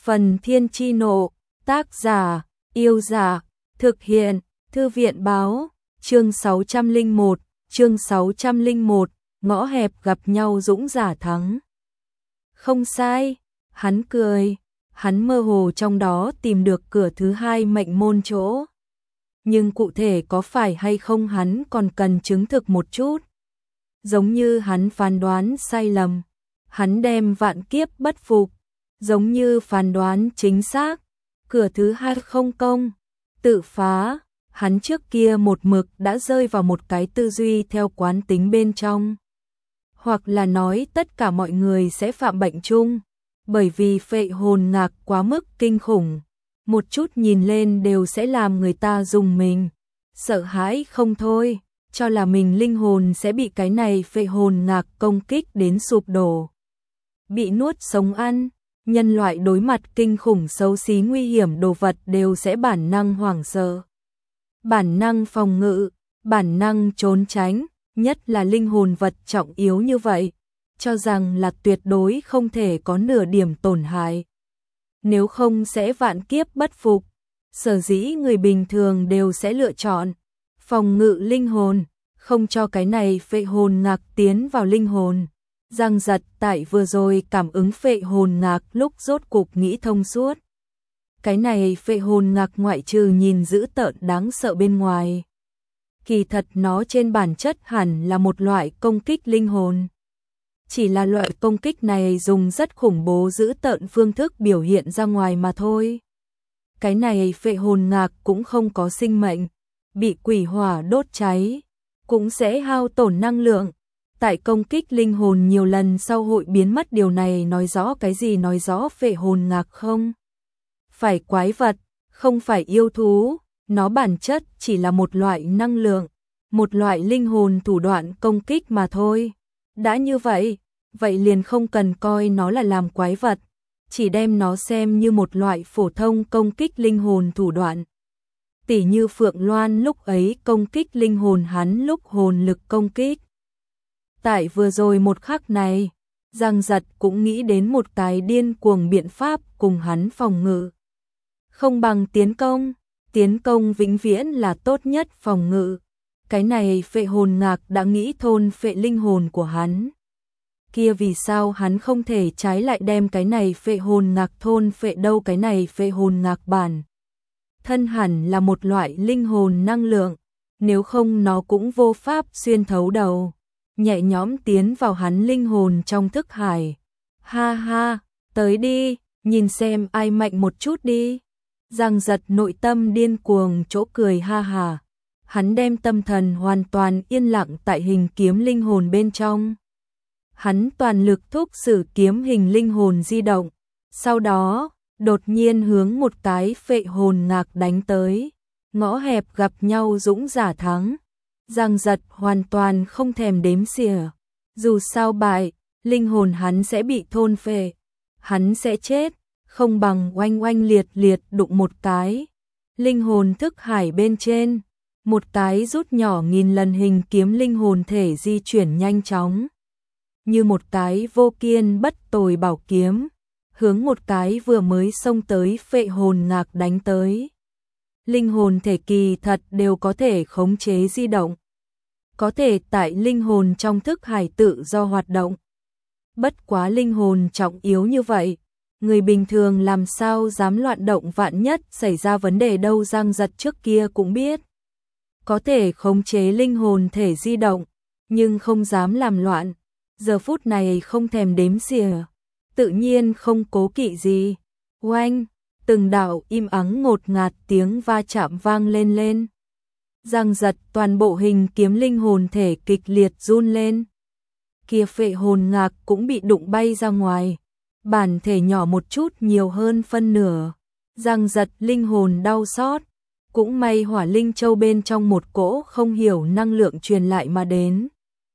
Phần Thiên Chi Nộ, tác giả, Yêu Giả, thực hiện, Thư viện Báo, chương 601, ngõ hẹp gặp nhau dũng giả thắng. Không sai, hắn cười, hắn mơ hồ trong đó tìm được cửa thứ hai mệnh môn chỗ. Nhưng cụ thể có phải hay không hắn còn cần chứng thực một chút. Giống như hắn phán đoán sai lầm, hắn đem vạn kiếp bất phục. Giống như phán đoán chính xác, cửa thứ hai không công, tự phá, hắn trước kia một mực đã rơi vào một cái tư duy theo quán tính bên trong. Hoặc là nói tất cả mọi người sẽ phạm bệnh chung, bởi vì phệ hồn ngạc quá mức kinh khủng, một chút nhìn lên đều sẽ làm người ta rùng mình, sợ hãi không thôi, cho là mình linh hồn sẽ bị cái này phệ hồn ngạc công kích đến sụp đổ. Bị nuốt sống ăn. Nhân loại đối mặt kinh khủng xấu xí nguy hiểm đồ vật đều sẽ bản năng hoảng sợ. Bản năng phòng ngự, bản năng trốn tránh, nhất là linh hồn vật trọng yếu như vậy, cho rằng là tuyệt đối không thể có nửa điểm tổn hại. Nếu không sẽ vạn kiếp bất phục, sở dĩ người bình thường đều sẽ lựa chọn phòng ngự linh hồn, không cho cái này phệ hồn ngạc tiến vào linh hồn. Giang Giật tại vừa rồi cảm ứng phệ hồn ngạc lúc rốt cục nghĩ thông suốt. Cái này phệ hồn ngạc ngoại trừ nhìn dữ tợn đáng sợ bên ngoài. Kỳ thật nó trên bản chất hẳn là một loại công kích linh hồn. Chỉ là loại công kích này dùng rất khủng bố dữ tợn phương thức biểu hiện ra ngoài mà thôi. Cái này phệ hồn ngạc cũng không có sinh mệnh, bị quỷ hỏa đốt cháy, cũng sẽ hao tổn năng lượng. Tại công kích linh hồn nhiều lần sau hội biến mất, điều này nói rõ cái gì? Nói rõ phệ hồn ngạc không phải quái vật, không phải yêu thú, nó bản chất chỉ là một loại năng lượng, một loại linh hồn thủ đoạn công kích mà thôi. Đã như vậy, vậy liền không cần coi nó là làm quái vật, chỉ đem nó xem như một loại phổ thông công kích linh hồn thủ đoạn. Tỉ như Phượng Loan lúc ấy công kích linh hồn hắn lúc hồn lực công kích. Tại vừa rồi một khắc này, Giang Giật cũng nghĩ đến một cái điên cuồng biện pháp cùng hắn phòng ngự. Không bằng tiến công vĩnh viễn là tốt nhất phòng ngự. Cái này phệ hồn ngạc đã nghĩ thôn phệ linh hồn của hắn. Kia vì sao hắn không thể trái lại đem cái này phệ hồn ngạc thôn phệ đâu? Cái này phệ hồn ngạc bản thân hẳn là một loại linh hồn năng lượng, nếu không nó cũng vô pháp xuyên thấu đầu. Nhẹ nhõm tiến vào hắn linh hồn trong thức hải. Ha ha, tới đi, nhìn xem ai mạnh một chút đi. Giang Giật nội tâm điên cuồng chỗ cười ha ha. Hắn đem tâm thần hoàn toàn yên lặng tại hình kiếm linh hồn bên trong. Hắn toàn lực thúc sử kiếm hình linh hồn di động. Sau đó, đột nhiên hướng một cái phệ hồn ngạc đánh tới. Ngõ hẹp gặp nhau dũng giả thắng. Giang Giật hoàn toàn không thèm đếm xỉa. Dù sao bại, linh hồn hắn sẽ bị thôn phệ, hắn sẽ chết, không bằng oanh oanh liệt liệt đụng một cái. Linh hồn thức hải bên trên, một cái rút nhỏ nghìn lần hình kiếm linh hồn thể di chuyển nhanh chóng. Như một cái vô kiên bất tồi bảo kiếm, hướng một cái vừa mới xông tới phệ hồn ngạc đánh tới. Linh hồn thể kỳ thật đều có thể khống chế di động, có thể tại linh hồn trong thức hải tự do hoạt động. Bất quá linh hồn trọng yếu như vậy, người bình thường làm sao dám loạn động, vạn nhất xảy ra vấn đề đâu? Giang Giật trước kia cũng biết, có thể khống chế linh hồn thể di động, nhưng không dám làm loạn. Giờ phút này không thèm đếm xỉa, tự nhiên không cố kỵ gì. Oanh! Từng đạo im ắng ngột ngạt tiếng va chạm vang lên. Giang Giật toàn bộ hình kiếm linh hồn thể kịch liệt run lên. Kia phệ hồn ngạc cũng bị đụng bay ra ngoài. Bản thể nhỏ một chút nhiều hơn phân nửa. Giang Giật linh hồn đau xót. Cũng may hỏa linh châu bên trong một cỗ không hiểu năng lượng truyền lại mà đến.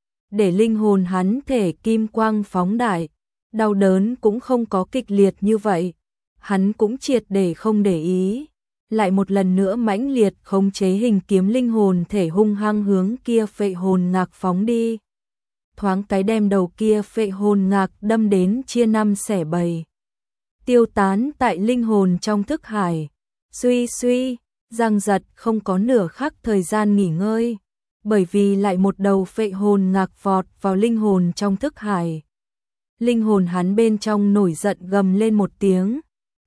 Để linh hồn hắn thể kim quang phóng đại. Đau đớn cũng không có kịch liệt như vậy. Hắn cũng triệt để không để ý, lại một lần nữa mãnh liệt khống chế hình kiếm linh hồn thể hung hăng hướng kia phệ hồn ngạc phóng đi. Thoáng cái đem đầu kia phệ hồn ngạc đâm đến chia năm xẻ bảy. tiêu tán tại linh hồn trong thức hải. Suy suy, Giang Giật không có nửa khắc thời gian nghỉ ngơi, bởi vì lại một đầu phệ hồn ngạc vọt vào linh hồn trong thức hải. Linh hồn hắn bên trong nổi giận gầm lên một tiếng,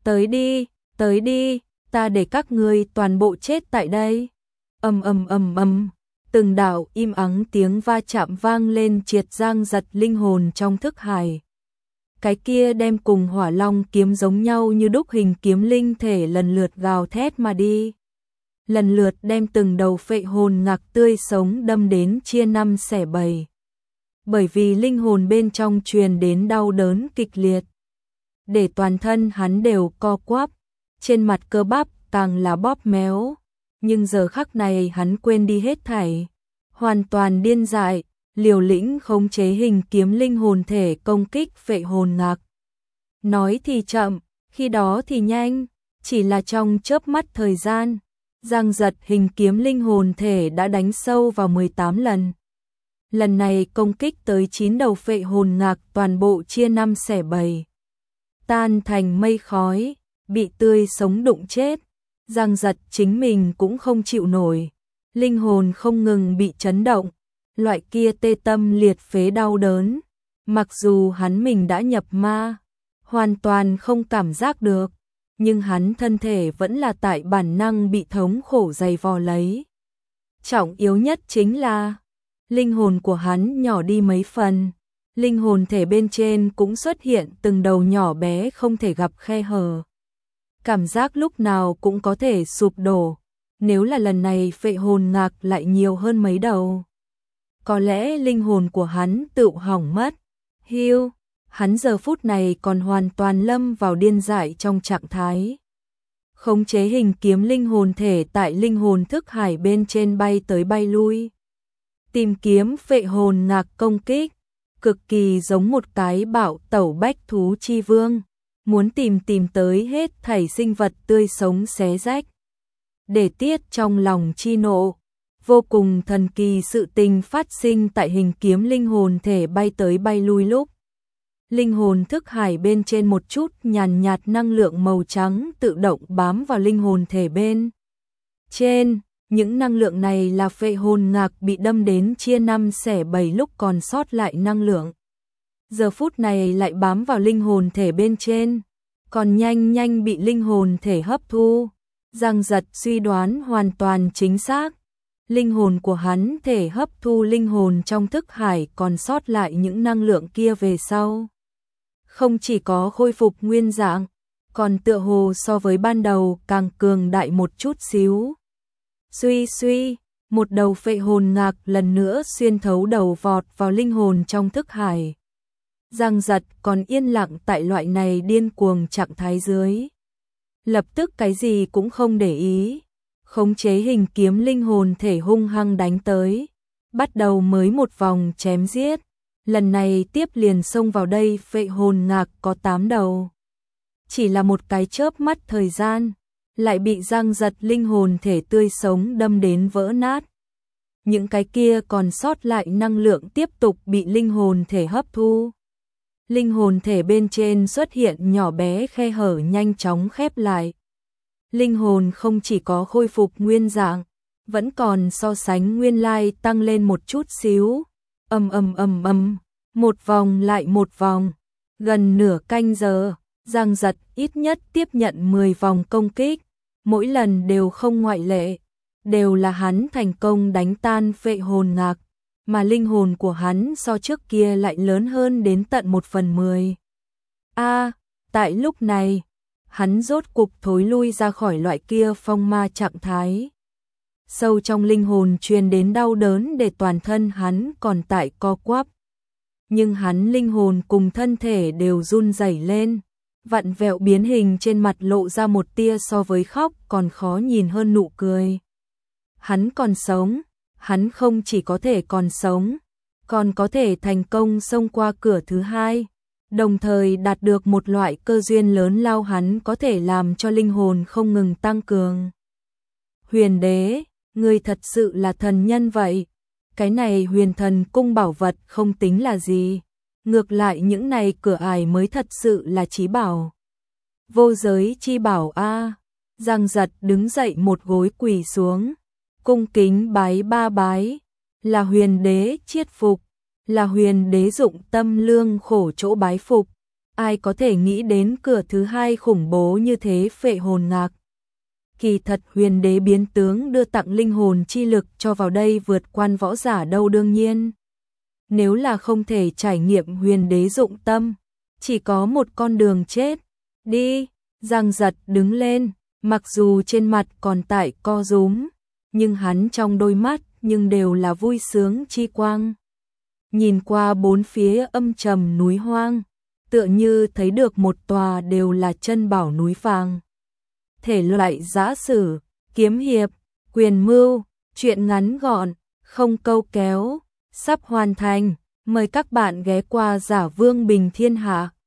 tới đi, ta để các ngươi toàn bộ chết tại đây. Ầm, từng đạo im ắng tiếng va chạm vang lên triệt Giang Giật linh hồn trong thức hải. Cái kia đem cùng Hỏa Long kiếm giống nhau như đúc hình kiếm linh thể lần lượt gào thét mà đi. Lần lượt đem từng đầu phệ hồn ngạc tươi sống đâm đến chia năm xẻ bảy. Bởi vì linh hồn bên trong truyền đến đau đớn kịch liệt, để toàn thân hắn đều co quắp, trên mặt cơ bắp càng là bóp méo. Nhưng giờ khắc này hắn quên đi hết thảy, hoàn toàn điên dại, liều lĩnh khống chế hình kiếm linh hồn thể công kích phệ hồn ngạc. Nói thì chậm, khi đó thì nhanh, chỉ là trong chớp mắt thời gian, Giang Giật hình kiếm linh hồn thể đã đánh sâu vào 18 lần. Lần này công kích tới 9 đầu phệ hồn ngạc toàn bộ chia năm xẻ bảy, tan thành mây khói, bị tươi sống đụng chết. Giang Giật chính mình cũng không chịu nổi, linh hồn không ngừng bị chấn động, loại kia tê tâm liệt phế đau đớn, mặc dù hắn mình đã nhập ma, hoàn toàn không cảm giác được, nhưng hắn thân thể vẫn là tại bản năng bị thống khổ dày vò lấy. Trọng yếu nhất chính là linh hồn của hắn nhỏ đi mấy phần, linh hồn thể bên trên cũng xuất hiện từng đầu nhỏ bé không thể gặp khe hở. Cảm giác lúc nào cũng có thể sụp đổ, nếu là lần này phệ hồn ngạc lại nhiều hơn mấy đầu, có lẽ linh hồn của hắn tự hỏng mất. Hiu, hắn giờ phút này còn hoàn toàn lâm vào điên dại trong trạng thái. Khống chế hình kiếm linh hồn thể tại linh hồn thức hải bên trên bay tới bay lui, tìm kiếm phệ hồn ngạc công kích, cực kỳ giống một cái bạo tẩu bách thú chi vương, muốn tìm tới hết thảy sinh vật tươi sống xé rách, để tiết trong lòng chi nộ. Vô cùng thần kỳ sự tình phát sinh tại hình kiếm linh hồn thể bay tới bay lui lúc. Linh hồn thức hải bên trên một chút nhàn nhạt năng lượng màu trắng tự động bám vào linh hồn thể bên trên. Những năng lượng này là phệ hồn ngạc bị đâm đến chia năm xẻ bảy lúc còn sót lại năng lượng. Giờ phút này lại bám vào linh hồn thể bên trên, còn nhanh bị linh hồn thể hấp thu. Giang Giật suy đoán hoàn toàn chính xác. Linh hồn của hắn thể hấp thu linh hồn trong thức hải còn sót lại những năng lượng kia về sau. Không chỉ có khôi phục nguyên dạng, còn tựa hồ so với ban đầu càng cường đại một chút xíu. Suy, một đầu phệ hồn ngạc lần nữa xuyên thấu đầu vọt vào linh hồn trong thức hải. Giang Giật còn yên lặng tại loại này điên cuồng trạng thái dưới, lập tức cái gì cũng không để ý, khống chế hình kiếm linh hồn thể hung hăng đánh tới, bắt đầu mới một vòng chém giết. Lần này tiếp liền xông vào đây phệ hồn ngạc có 8 đầu. Chỉ là một cái chớp mắt thời gian, lại bị Giang Giật linh hồn thể tươi sống đâm đến vỡ nát. Những cái kia còn sót lại năng lượng tiếp tục bị linh hồn thể hấp thu. Linh hồn thể bên trên xuất hiện nhỏ bé khe hở nhanh chóng khép lại. Linh hồn không chỉ có khôi phục nguyên dạng, vẫn còn so sánh nguyên lai tăng lên một chút xíu. Một vòng lại một vòng, gần nửa canh giờ, Giang Giật ít nhất tiếp nhận 10 vòng công kích, mỗi lần đều không ngoại lệ, đều là hắn thành công đánh tan phệ hồn ngạc, mà linh hồn của hắn so trước kia lại lớn hơn đến tận 1/10. Tại lúc này, hắn rốt cục thối lui ra khỏi loại kia phong ma trạng thái. Sâu trong linh hồn truyền đến đau đớn để toàn thân hắn còn tại co quắp. Nhưng hắn linh hồn cùng thân thể đều run rẩy lên, vặn vẹo biến hình, trên mặt lộ ra một tia so với khóc còn khó nhìn hơn nụ cười. Hắn còn sống, hắn không chỉ có thể còn sống, còn có thể thành công xông qua cửa thứ hai, đồng thời đạt được một loại cơ duyên lớn lao hắn có thể làm cho linh hồn không ngừng tăng cường. Huyền đế, ngươi thật sự là thần nhân vậy. Cái này huyền thần cung bảo vật không tính là gì, ngược lại những này cửa ải mới thật sự là chí bảo. Vô giới chi bảo a. Giang Giật đứng dậy một gối quỳ xuống, cung kính bái ba bái, là huyền đế chiết phục, là huyền đế dụng tâm lương khổ chỗ bái phục. Ai có thể nghĩ đến cửa thứ hai khủng bố như thế, phệ hồn ngạc. Kỳ thật huyền đế biến tướng đưa tặng linh hồn chi lực cho vào đây vượt quan võ giả đâu, đương nhiên. Nếu là không thể trải nghiệm huyền đế dụng tâm, chỉ có một con đường chết. Đi, Giang Giật đứng lên, mặc dù trên mặt còn tại co rúm, nhưng hắn trong đôi mắt nhưng đều là vui sướng chi quang. Nhìn qua bốn phía âm trầm núi hoang, tựa như thấy được một tòa đều là chân bảo núi vàng. Thể loại giã sử, kiếm hiệp, quyền mưu, truyện ngắn gọn, không câu kéo, sắp hoàn thành. Mời các bạn ghé qua Giả Vương Bình Thiên Hạ.